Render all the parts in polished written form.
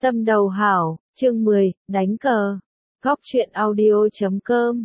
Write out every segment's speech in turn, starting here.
Tâm đầu hảo, chương 10, đánh cờ. Góc truyện audio.com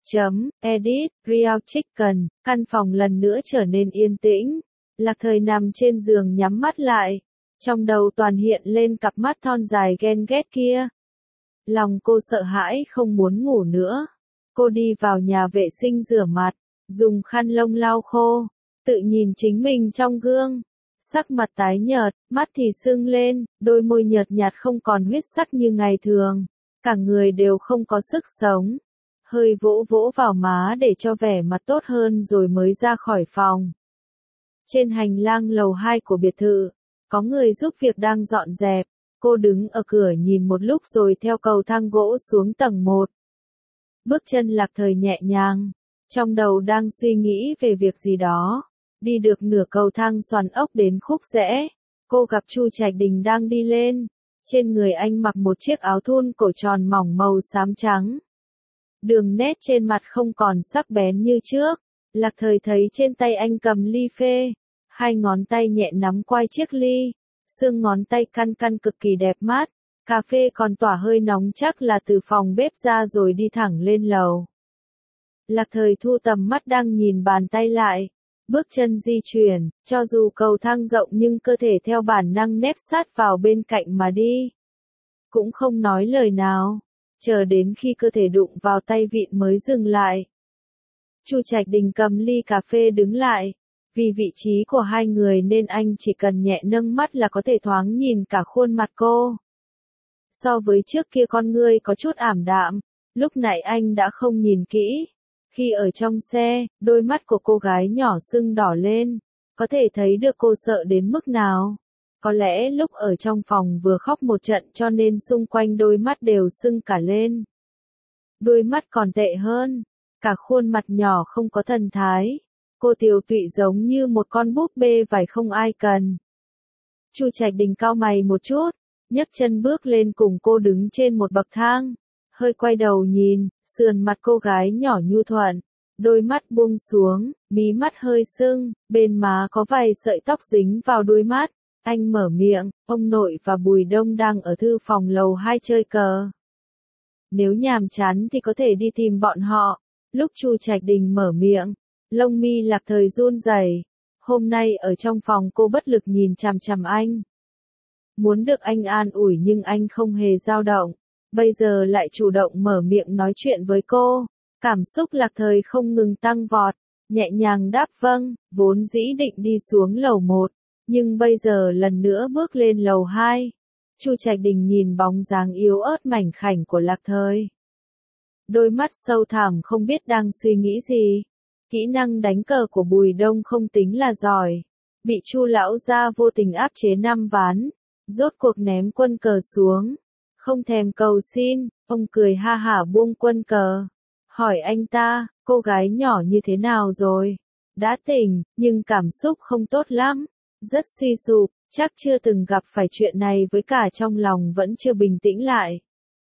Edit, Real Chicken, căn phòng lần nữa trở nên yên tĩnh. Lạc Thời nằm trên giường nhắm mắt lại. Trong đầu toàn hiện lên cặp mắt thon dài ghen ghét kia. Lòng cô sợ hãi không muốn ngủ nữa. Cô đi vào nhà vệ sinh rửa mặt, dùng khăn lông lau khô, tự nhìn chính mình trong gương. Sắc mặt tái nhợt, mắt thì sưng lên, đôi môi nhợt nhạt không còn huyết sắc như ngày thường. Cả người đều không có sức sống. Hơi vỗ vỗ vào má để cho vẻ mặt tốt hơn rồi mới ra khỏi phòng. Trên hành lang lầu 2 của biệt thự, có người giúp việc đang dọn dẹp. Cô đứng ở cửa nhìn một lúc rồi theo cầu thang gỗ xuống tầng 1. Bước chân Lạc Thời nhẹ nhàng, trong đầu đang suy nghĩ về việc gì đó. Đi được nửa cầu thang xoắn ốc đến khúc rẽ, cô gặp Chu Trạch Đình đang đi lên. Trên người anh mặc một chiếc áo thun cổ tròn mỏng màu xám trắng. Đường nét trên mặt không còn sắc bén như trước. Lạc Thời thấy trên tay anh cầm ly phê, hai ngón tay nhẹ nắm quai chiếc ly, xương ngón tay căn căn cực kỳ đẹp mắt. Cà phê còn tỏa hơi nóng chắc là từ phòng bếp ra rồi đi thẳng lên lầu. Lạc Thời thu tầm mắt đang nhìn bàn tay lại. Bước chân di chuyển, cho dù cầu thang rộng nhưng cơ thể theo bản năng nép sát vào bên cạnh mà đi. Cũng không nói lời nào, chờ đến khi cơ thể đụng vào tay vịn mới dừng lại. Chu Trạch Đình cầm ly cà phê đứng lại. Vì vị trí của hai người nên anh chỉ cần nhẹ nâng mắt là có thể thoáng nhìn cả khuôn mặt cô. So với trước kia con ngươi có chút ảm đạm, lúc nãy anh đã không nhìn kỹ. Khi ở trong xe, đôi mắt của cô gái nhỏ sưng đỏ lên, có thể thấy được cô sợ đến mức nào. Có lẽ lúc ở trong phòng vừa khóc một trận cho nên xung quanh đôi mắt đều sưng cả lên. Đôi mắt còn tệ hơn, cả khuôn mặt nhỏ không có thần thái. Cô tiều tụy giống như một con búp bê vải không ai cần. Chu Trạch Đình cau mày một chút, nhấc chân bước lên cùng cô đứng trên một bậc thang. Hơi quay đầu nhìn, sườn mặt cô gái nhỏ nhu thuận, đôi mắt buông xuống, mí mắt hơi sưng, bên má có vài sợi tóc dính vào đôi mắt. Anh mở miệng, ông nội và Bùi Đông đang ở thư phòng lầu 2 chơi cờ. Nếu nhàm chán thì có thể đi tìm bọn họ. Lúc Chu Trạch Đình mở miệng, lông mi Lạc Thời run rẩy. Hôm nay ở trong phòng cô bất lực nhìn chằm chằm anh. Muốn được anh an ủi nhưng anh không hề dao động. Bây giờ lại chủ động mở miệng nói chuyện với cô. Cảm xúc Lạc Thời không ngừng tăng vọt. Nhẹ nhàng đáp vâng, vốn dĩ định đi xuống lầu 1. Nhưng bây giờ lần nữa bước lên lầu 2. Chu Trạch Đình nhìn bóng dáng yếu ớt mảnh khảnh của Lạc Thời. Đôi mắt sâu thẳm không biết đang suy nghĩ gì. Kỹ năng đánh cờ của Bùi Đông không tính là giỏi. Bị Chu lão gia vô tình áp chế 5 ván. Rốt cuộc ném quân cờ xuống. Không thèm cầu xin, ông cười ha hả buông quân cờ. Hỏi anh ta, cô gái nhỏ như thế nào rồi? Đã tỉnh, nhưng cảm xúc không tốt lắm. Rất suy sụp, chắc chưa từng gặp phải chuyện này với cả trong lòng vẫn chưa bình tĩnh lại.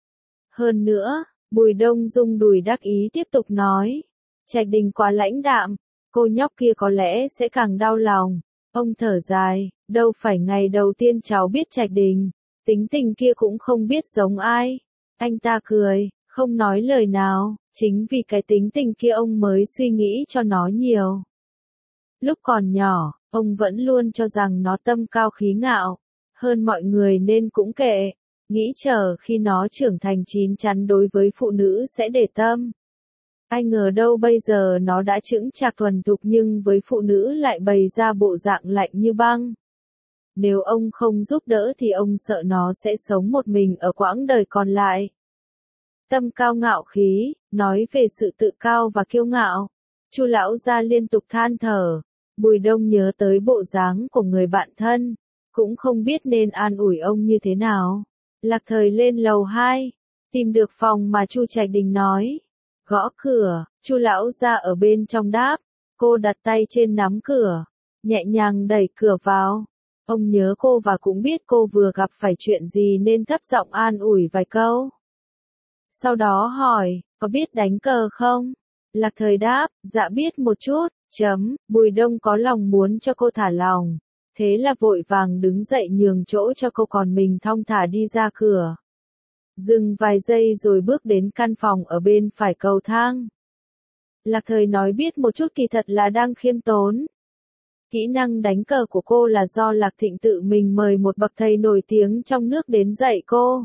Hơn nữa, Bùi Đông rung đùi đắc ý tiếp tục nói. Trạch Đình quá lãnh đạm, cô nhóc kia có lẽ sẽ càng đau lòng. Ông thở dài, đâu phải ngày đầu tiên cháu biết Trạch Đình, tính tình kia cũng không biết giống ai. Anh ta cười, không nói lời nào, chính vì cái tính tình kia ông mới suy nghĩ cho nó nhiều. Lúc còn nhỏ, ông vẫn luôn cho rằng nó tâm cao khí ngạo, hơn mọi người nên cũng kệ, nghĩ chờ khi nó trưởng thành chín chắn đối với phụ nữ sẽ để tâm. Ai ngờ đâu bây giờ nó đã chững chạc thuần thục nhưng với phụ nữ lại bày ra bộ dạng lạnh như băng. Nếu ông không giúp đỡ thì ông sợ nó sẽ sống một mình ở quãng đời còn lại. Tâm cao ngạo khí, nói về sự tự cao và kiêu ngạo. Chu lão gia liên tục than thở. Bùi Đông nhớ tới bộ dáng của người bạn thân, cũng không biết nên an ủi ông như thế nào. Lạc Thời lên lầu 2, tìm được phòng mà Chu Trạch Đình nói. Gõ cửa, Chu lão gia ở bên trong đáp. Cô đặt tay trên nắm cửa, nhẹ nhàng đẩy cửa vào. Ông nhớ cô và cũng biết cô vừa gặp phải chuyện gì nên thấp giọng an ủi vài câu. Sau đó hỏi, có biết đánh cờ không? Lạc Thời đáp, dạ biết một chút. Bùi Đông có lòng muốn cho cô thả lòng. Thế là vội vàng đứng dậy nhường chỗ cho cô, còn mình thong thả đi ra cửa. Dừng vài giây rồi bước đến căn phòng ở bên phải cầu thang. Lạc Thời nói biết một chút, kỳ thật là đang khiêm tốn. Kỹ năng đánh cờ của cô là do Lạc Thịnh tự mình mời một bậc thầy nổi tiếng trong nước đến dạy cô.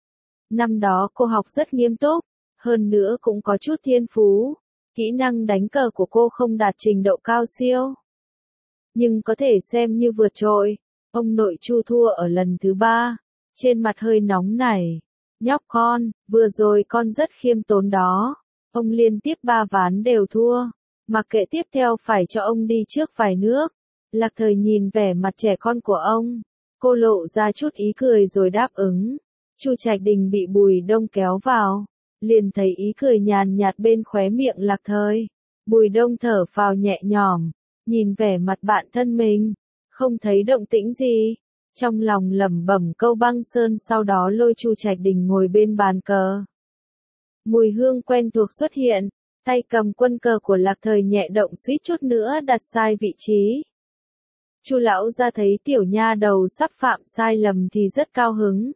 Năm đó cô học rất nghiêm túc, hơn nữa cũng có chút thiên phú. Kỹ năng đánh cờ của cô không đạt trình độ cao siêu, nhưng có thể xem như vượt trội. Ông nội Chu thua ở lần thứ 3, trên mặt hơi nóng nảy. Nhóc con, vừa rồi con rất khiêm tốn đó. Ông liên tiếp 3 ván đều thua, mặc kệ tiếp theo phải cho ông đi trước vài nước. Lạc Thời nhìn vẻ mặt trẻ con của ông, cô lộ ra chút ý cười rồi đáp ứng. Chu Trạch Đình bị Bùi Đông kéo vào, liền thấy ý cười nhàn nhạt bên khóe miệng Lạc Thời. Bùi Đông thở phào nhẹ nhõm, nhìn vẻ mặt bạn thân mình, không thấy động tĩnh gì, trong lòng lẩm bẩm câu băng sơn, sau đó lôi Chu Trạch Đình ngồi bên bàn cờ. Mùi hương quen thuộc xuất hiện, tay cầm quân cờ của Lạc Thời nhẹ động, suýt chút nữa đặt sai vị trí. Chu lão gia thấy tiểu nha đầu sắp phạm sai lầm thì rất cao hứng.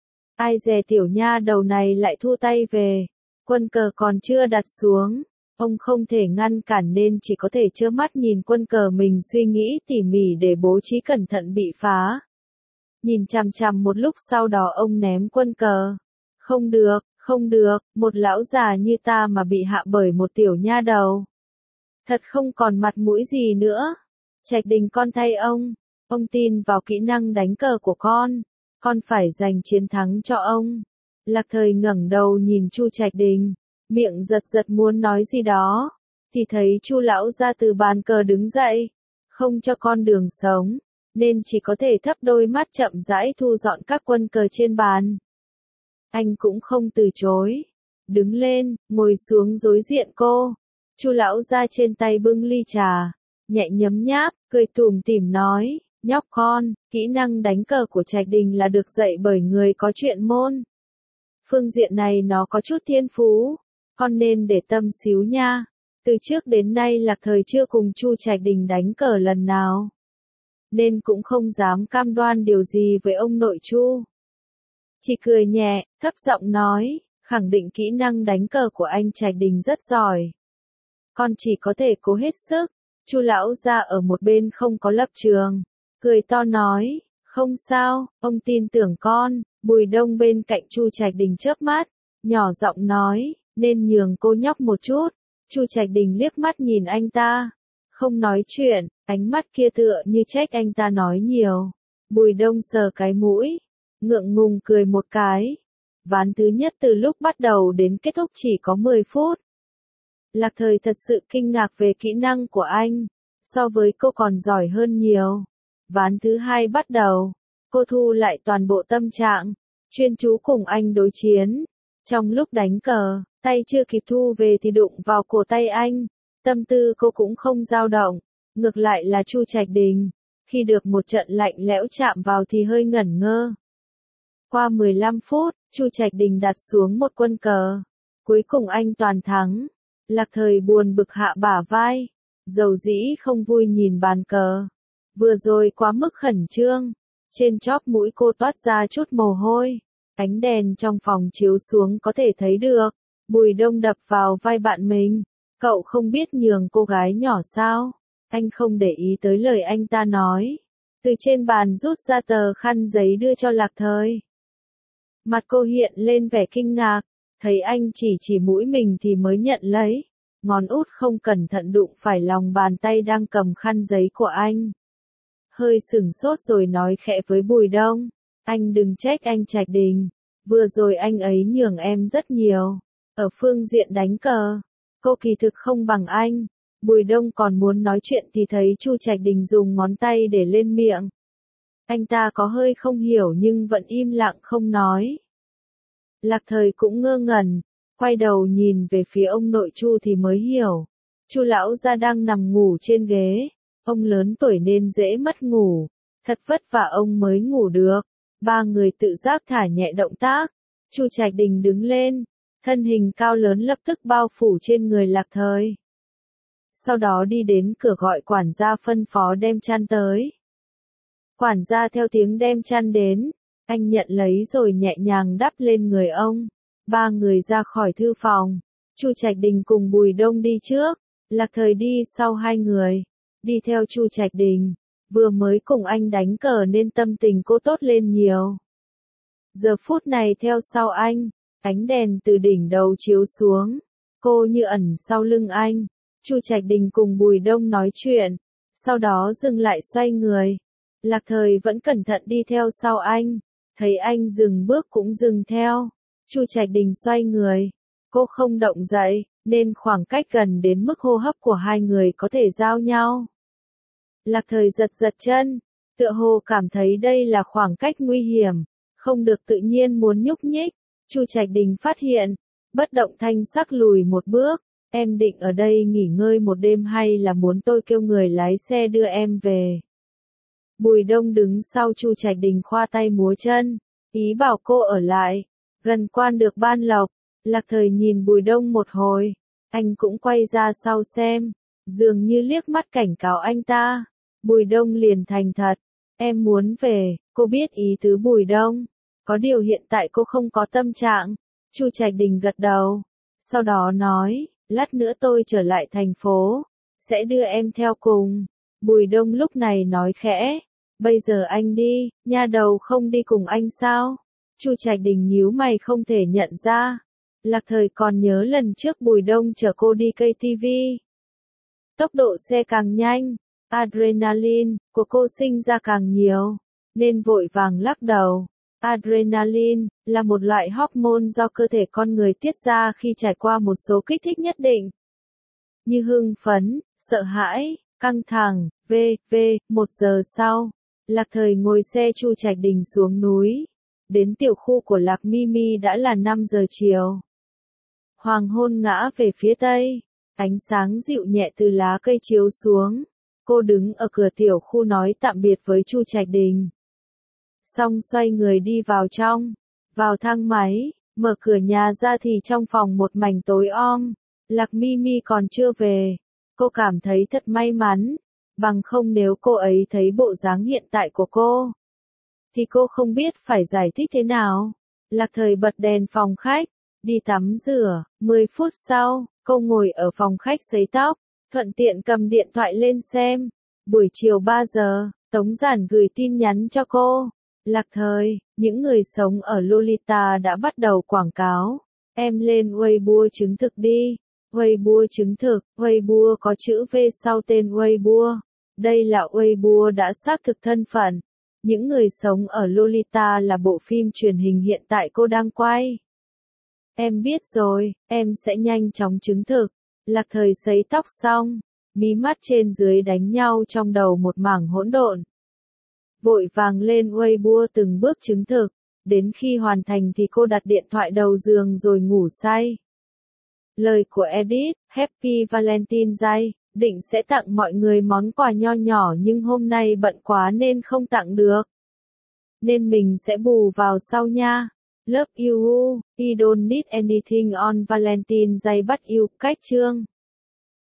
Ai dè tiểu nha đầu này lại thu tay về, quân cờ còn chưa đặt xuống, ông không thể ngăn cản nên chỉ có thể trơ mắt nhìn quân cờ mình suy nghĩ tỉ mỉ để bố trí cẩn thận bị phá. Nhìn chằm chằm một lúc, sau đó ông ném quân cờ. Không được, không được, một lão già như ta mà bị hạ bởi một tiểu nha đầu. Thật không còn mặt mũi gì nữa. Trạch Đình, con thay ông tin vào kỹ năng đánh cờ của con phải giành chiến thắng cho ông. Lạc Thời ngẩng đầu nhìn Chu Trạch Đình, miệng giật giật muốn nói gì đó, thì thấy Chu lão gia từ bàn cờ đứng dậy, không cho con đường sống, nên chỉ có thể thấp đôi mắt chậm rãi thu dọn các quân cờ trên bàn. Anh cũng không từ chối, đứng lên, ngồi xuống đối diện cô. Chu lão gia trên tay bưng ly trà, nhẹ nhấm nháp, cười tủm tỉm nói, nhóc con, kỹ năng đánh cờ của Trạch Đình là được dạy bởi người có chuyên môn. Phương diện này nó có chút thiên phú, con nên để tâm xíu nha. Từ trước đến nay Lạc Thời chưa cùng Chu Trạch Đình đánh cờ lần nào, nên cũng không dám cam đoan điều gì với ông nội Chu. Chỉ cười nhẹ, thấp giọng nói, khẳng định kỹ năng đánh cờ của anh Trạch Đình rất giỏi. Con chỉ có thể cố hết sức. Chu lão gia ở một bên không có lập trường, cười to nói, không sao, ông tin tưởng con. Bùi Đông bên cạnh Chu Trạch Đình chớp mắt, nhỏ giọng nói, nên nhường cô nhóc một chút. Chu Trạch Đình liếc mắt nhìn anh ta, không nói chuyện, ánh mắt kia tựa như trách anh ta nói nhiều. Bùi Đông sờ cái mũi, ngượng ngùng cười một cái. Ván thứ nhất từ lúc bắt đầu đến kết thúc chỉ có 10 phút. Lạc Thời thật sự kinh ngạc về kỹ năng của anh, so với cô còn giỏi hơn nhiều. Ván thứ hai bắt đầu, cô thu lại toàn bộ tâm trạng, chuyên chú cùng anh đối chiến. Trong lúc đánh cờ, tay chưa kịp thu về thì đụng vào cổ tay anh, tâm tư cô cũng không dao động, ngược lại là Chu Trạch Đình, khi được một trận lạnh lẽo chạm vào thì hơi ngẩn ngơ. Qua 15 phút, Chu Trạch Đình đặt xuống một quân cờ, cuối cùng anh toàn thắng. Lạc Thời buồn bực hạ bả vai, dầu dĩ không vui nhìn bàn cờ. Vừa rồi quá mức khẩn trương, trên chóp mũi cô toát ra chút mồ hôi. Ánh đèn trong phòng chiếu xuống có thể thấy được. Bùi Đông đập vào vai bạn mình, cậu không biết nhường cô gái nhỏ sao? Anh không để ý tới lời anh ta nói, từ trên bàn rút ra tờ khăn giấy đưa cho Lạc Thời. Mặt cô hiện lên vẻ kinh ngạc, thấy anh chỉ mũi mình thì mới nhận lấy, ngón út không cẩn thận đụng phải lòng bàn tay đang cầm khăn giấy của anh. Hơi sửng sốt rồi nói khẽ với Bùi Đông, anh đừng trách anh Trạch Đình, vừa rồi anh ấy nhường em rất nhiều. Ở phương diện đánh cờ, cô kỳ thực không bằng anh. Bùi Đông còn muốn nói chuyện thì thấy Chu Trạch Đình dùng ngón tay để lên miệng. Anh ta có hơi không hiểu nhưng vẫn im lặng không nói. Lạc Thời cũng ngơ ngẩn, quay đầu nhìn về phía ông nội Chu thì mới hiểu. Chu lão gia đang nằm ngủ trên ghế, ông lớn tuổi nên dễ mất ngủ, thật vất vả ông mới ngủ được. Ba người tự giác thả nhẹ động tác, Chu Trạch Đình đứng lên, thân hình cao lớn lập tức bao phủ trên người Lạc Thời. Sau đó đi đến cửa gọi quản gia phân phó đem chăn tới. Quản gia theo tiếng đem chăn đến, anh nhận lấy rồi nhẹ nhàng đắp lên người ông. Ba người ra khỏi thư phòng, Chu Trạch Đình cùng Bùi Đông đi trước, Lạc Thời đi sau hai người. Đi theo Chu Trạch Đình, vừa mới cùng anh đánh cờ nên tâm tình cô tốt lên nhiều. Giờ phút này theo sau anh, ánh đèn từ đỉnh đầu chiếu xuống, cô như ẩn sau lưng anh. Chu Trạch Đình cùng Bùi Đông nói chuyện, sau đó dừng lại xoay người. Lạc Thời vẫn cẩn thận đi theo sau anh, thấy anh dừng bước cũng dừng theo. Chu Trạch Đình xoay người, cô không động dậy, nên khoảng cách gần đến mức hô hấp của hai người có thể giao nhau. Lạc Thời giật giật chân, tựa hồ cảm thấy đây là khoảng cách nguy hiểm, không được tự nhiên muốn nhúc nhích. Chu Trạch Đình phát hiện, bất động thanh sắc lùi một bước, em định ở đây nghỉ ngơi một đêm hay là muốn tôi kêu người lái xe đưa em về? Bùi Đông đứng sau Chu Trạch Đình khoa tay múa chân, ý bảo cô ở lại, gần quan được ban lộc. Lạc Thời nhìn Bùi Đông một hồi, anh cũng quay ra sau xem, dường như liếc mắt cảnh cáo anh ta. Bùi Đông liền thành thật, em muốn về, cô biết ý tứ Bùi Đông, có điều hiện tại cô không có tâm trạng. Chu Trạch Đình gật đầu, sau đó nói, lát nữa tôi trở lại thành phố, sẽ đưa em theo cùng. Bùi Đông lúc này nói khẽ, bây giờ anh đi, nha đầu không đi cùng anh sao? Chu Trạch Đình nhíu mày không thể nhận ra. Lạc Thời còn nhớ lần trước Bùi Đông chở cô đi KTV. Tốc độ xe càng nhanh, adrenaline của cô sinh ra càng nhiều, nên vội vàng lắc đầu. Adrenaline là một loại hormone do cơ thể con người tiết ra khi trải qua một số kích thích nhất định, như hưng phấn, sợ hãi, căng thẳng, v.v. 1 giờ sau, Lạc Thời ngồi xe Chu Trạch Đình xuống núi. Đến tiểu khu của Lạc Mimi đã là 5 giờ chiều. Hoàng hôn ngã về phía tây, ánh sáng dịu nhẹ từ lá cây chiếu xuống. Cô đứng ở cửa tiểu khu nói tạm biệt với Chu Trạch Đình. Xong xoay người đi vào trong, vào thang máy, mở cửa nhà ra thì trong phòng một mảnh tối om. Lạc Mimi còn chưa về. Cô cảm thấy thật may mắn, bằng không nếu cô ấy thấy bộ dáng hiện tại của cô, thì cô không biết phải giải thích thế nào. Lạc Thời bật đèn phòng khách, đi tắm rửa. 10 phút sau, cô ngồi ở phòng khách sấy tóc, thuận tiện cầm điện thoại lên xem. Buổi chiều 3 giờ, Tống Giản gửi tin nhắn cho cô. Lạc Thời, những người sống ở Lolita đã bắt đầu quảng cáo. Em lên Weibo chứng thực đi. Weibo chứng thực, Weibo có chữ V sau tên Weibo. Đây là Weibo đã xác thực thân phận. Những người sống ở Lolita là bộ phim truyền hình hiện tại cô đang quay. Em biết rồi, em sẽ nhanh chóng chứng thực. Lạc Thời sấy tóc xong, mí mắt trên dưới đánh nhau trong đầu một mảng hỗn độn. Vội vàng lên Weibo từng bước chứng thực, đến khi hoàn thành thì cô đặt điện thoại đầu giường rồi ngủ say. Lời của Edith, Happy Valentine Day, định sẽ tặng mọi người món quà nho nhỏ nhưng hôm nay bận quá nên không tặng được. Nên mình sẽ bù vào sau nha. Love you, I don't need anything on Valentine Day but you, cách chương.